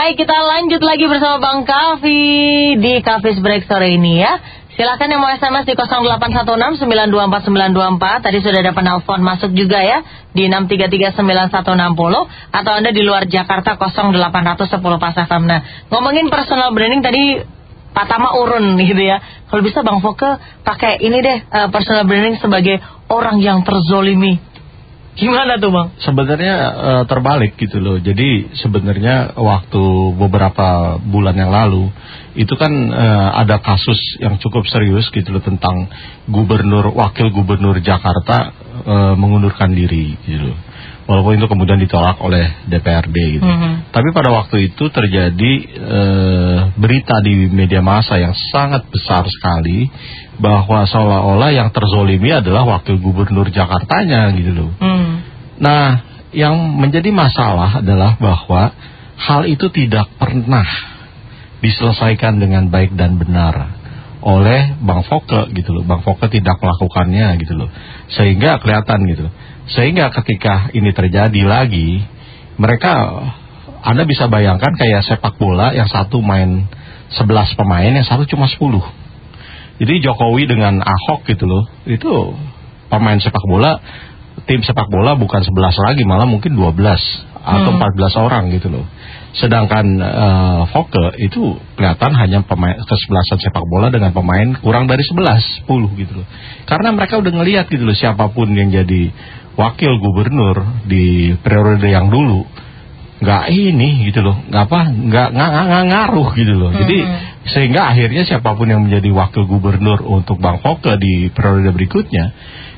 Baik, kita lanjut lagi bersama Bang Kavi di Kavis Break sore ini ya. Silakan yang mau SMS di 0816-924-924. Tadi sudah ada penelpon masuk juga ya di 633-9160. Atau Anda di luar Jakarta 0810 pas FM. Nah, ngomongin personal branding tadi Pak Tama urun gitu ya. Kalau bisa Bang Foke pakai ini deh, personal branding sebagai orang yang terzolimi. Gimana tuh Bang? Sebenarnya terbalik gitu loh. Jadi sebenarnya waktu beberapa bulan yang lalu itu kan ada kasus yang cukup serius gitu loh tentang wakil gubernur Jakarta mengundurkan diri gitu loh. Walaupun itu kemudian ditolak oleh DPRD gitu. Tapi pada waktu itu terjadi berita di media massa yang sangat besar sekali bahwa seolah-olah yang terzolimi adalah wakil gubernur Jakartanya gitu loh. Nah, yang menjadi masalah adalah bahwa hal itu tidak pernah diselesaikan dengan baik dan benar oleh Bang Foke gitu loh. Bang Foke tidak melakukannya gitu loh. Sehingga kelihatan gitu loh. Sehingga ketika ini terjadi lagi, Anda bisa bayangkan kayak sepak bola yang satu main 11 pemain, yang satu cuma 10. Jadi Jokowi dengan Ahok gitu loh, itu pemain sepak bola, tim sepak bola bukan 11 lagi, malah mungkin 12 atau 14 orang gitu loh. Sedangkan Foke itu kelihatan hanya pemain kesebelasan sepak bola dengan pemain kurang dari 10 gitu loh. Karena mereka udah ngelihat gitu loh, siapapun yang jadi wakil gubernur di periode yang dulu nggak ini gitu loh, nggak ngaruh gitu loh. Jadi sehingga akhirnya siapapun yang menjadi wakil gubernur untuk Bang Foke di periode berikutnya,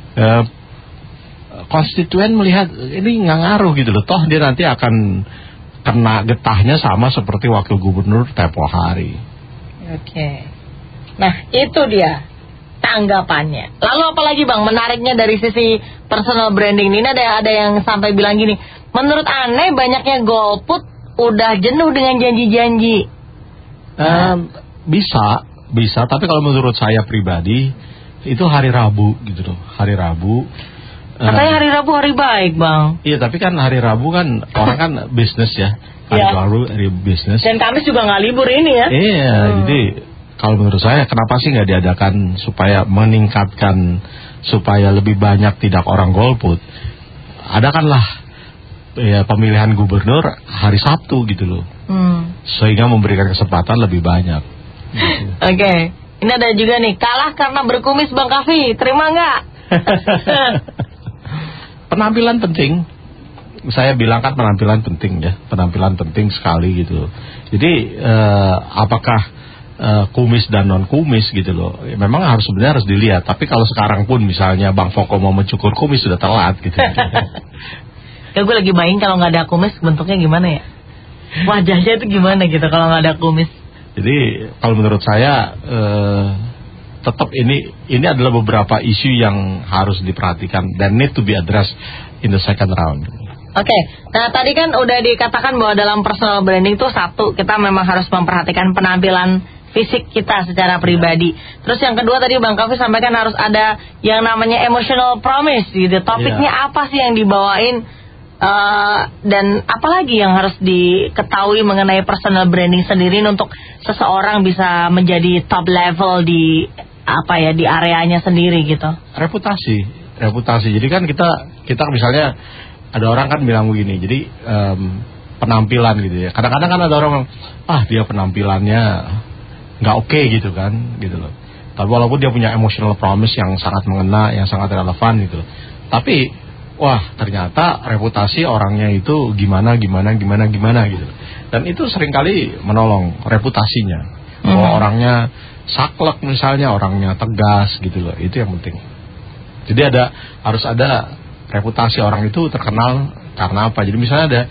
konstituen melihat ini nggak ngaruh gitu loh. Toh dia nanti akan kena getahnya sama seperti wakil gubernur tempo hari. Oke. Nah itu dia tanggapannya. Lalu apalagi Bang menariknya dari sisi personal branding ini? Ada yang sampai bilang gini, menurut aneh banyaknya golput udah jenuh dengan janji-janji. Bisa, tapi kalau menurut saya pribadi itu hari Rabu gitu loh, hari Rabu. Katanya hari Rabu hari baik Bang. Iya, tapi kan hari Rabu kan orang kan bisnis ya, Rabu hari bisnis. Dan Kamis juga nggak libur ini ya. Iya, jadi kalau menurut saya kenapa sih nggak diadakan supaya meningkatkan, supaya lebih banyak tidak orang golput. Adakanlah ya pemilihan gubernur hari Sabtu gitu loh. Sehingga memberikan kesempatan lebih banyak gitu. Oke. Ini ada juga nih, kalah karena berkumis Bang Kavi, terima nggak? Penampilan penting. Saya bilang kan penampilan penting ya. Penampilan penting sekali gitu. Jadi apakah kumis dan non kumis gitu loh, memang sebenarnya harus dilihat. Tapi kalau sekarang pun misalnya Bang Foke mau mencukur kumis sudah telat gitu. Ya gue lagi bayangin kalau nggak ada kumis bentuknya gimana ya, wajahnya itu gimana gitu kalau nggak ada kumis. Jadi kalau menurut saya tetap ini adalah beberapa isu yang harus diperhatikan dan need to be addressed in the second round. Oke, nah tadi kan udah dikatakan bahwa dalam personal branding itu satu, kita memang harus memperhatikan penampilan fisik kita secara pribadi. Terus yang kedua tadi Bang Kavi sampaikan harus ada yang namanya emotional promise gitu. Topiknya apa sih yang dibawain dan apalagi yang harus diketahui mengenai personal branding sendiri untuk seseorang bisa menjadi top level di di areanya sendiri gitu. Reputasi. Jadi kan kita misalnya ada orang kan bilang begini. Jadi penampilan gitu ya. Kadang-kadang kan ada orang dia penampilannya nggak oke gitu kan, gitu loh. Tapi walaupun dia punya emotional promise yang sangat mengena, yang sangat relevan gitu loh. Tapi ternyata reputasi orangnya itu gimana gitu. Dan itu seringkali menolong reputasinya. Bahwa orangnya saklek misalnya, orangnya tegas gitu loh. Itu yang penting. Jadi harus ada reputasi orang itu terkenal karena apa. Jadi misalnya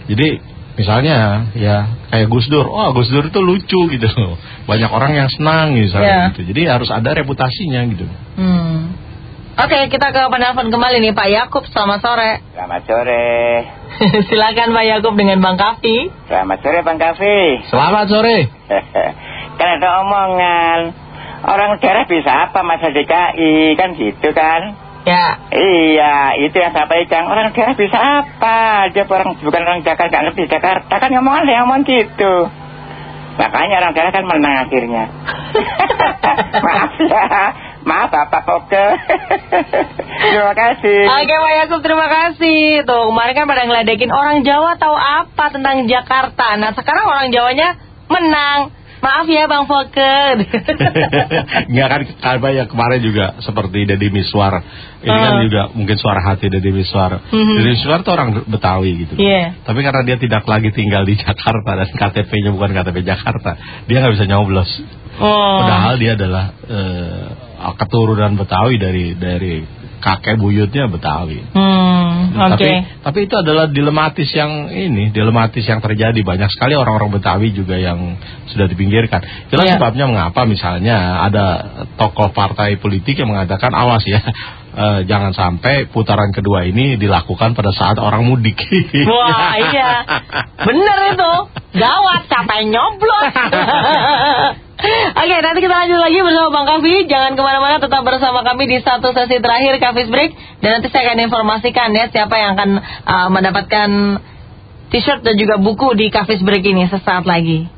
misalnya ya kayak Gus Dur. Gus Dur itu lucu gitu loh. Banyak orang yang senang misalnya gitu. Jadi harus ada reputasinya gitu. Oke, kita ke penelpon kembali nih Pak Yakub, selamat sore. Selamat sore. Silakan Pak Yakub dengan Bang Kavi. Selamat sore Bang Kavi. Selamat sore. Kan ada omongan orang daerah bisa apa masa DKI kan gitu kan. Ya. Iya, itu yang sampaikan. Orang daerah bisa apa? Dia bukan orang Jakarta, nggak ngerti Jakarta. Kan ngomong gitu. Makanya orang daerah kan menang akhirnya. Maaf ya. Maaf Bapak Koke. Terima kasih. Oke Pak Yakub, terima kasih. Tuh kemarin kan pada ngeledekin orang Jawa tahu apa tentang Jakarta. Nah sekarang orang Jawanya menang. Maaf ya Bang Foke. Enggak kan, ya kemarin juga seperti Deddy Miswar. Ini kan juga mungkin suara hati Deddy Miswar. Deddy Miswar tuh orang Betawi gitu. Yeah. Tapi karena dia tidak lagi tinggal di Jakarta dan KTP-nya bukan KTP Jakarta, dia nggak bisa nyoblos. Padahal dia adalah keturunan Betawi dari kakek buyutnya Betawi. Tapi itu adalah dilematis yang terjadi. Banyak sekali orang-orang Betawi juga yang sudah dipinggirkan. Itulah sebabnya mengapa misalnya ada tokoh partai politik yang mengatakan awas ya, jangan sampai putaran kedua ini dilakukan pada saat orang mudik. Wah iya, bener itu. Gawat, capek nyoblos. Oke, nanti kita lanjut lagi bersama Bang Kavi. Jangan kemana-mana, tetap bersama kami di satu sesi terakhir Kavis Break. Dan nanti saya akan informasikan ya siapa yang akan mendapatkan t-shirt dan juga buku di Kavis Break ini sesaat lagi.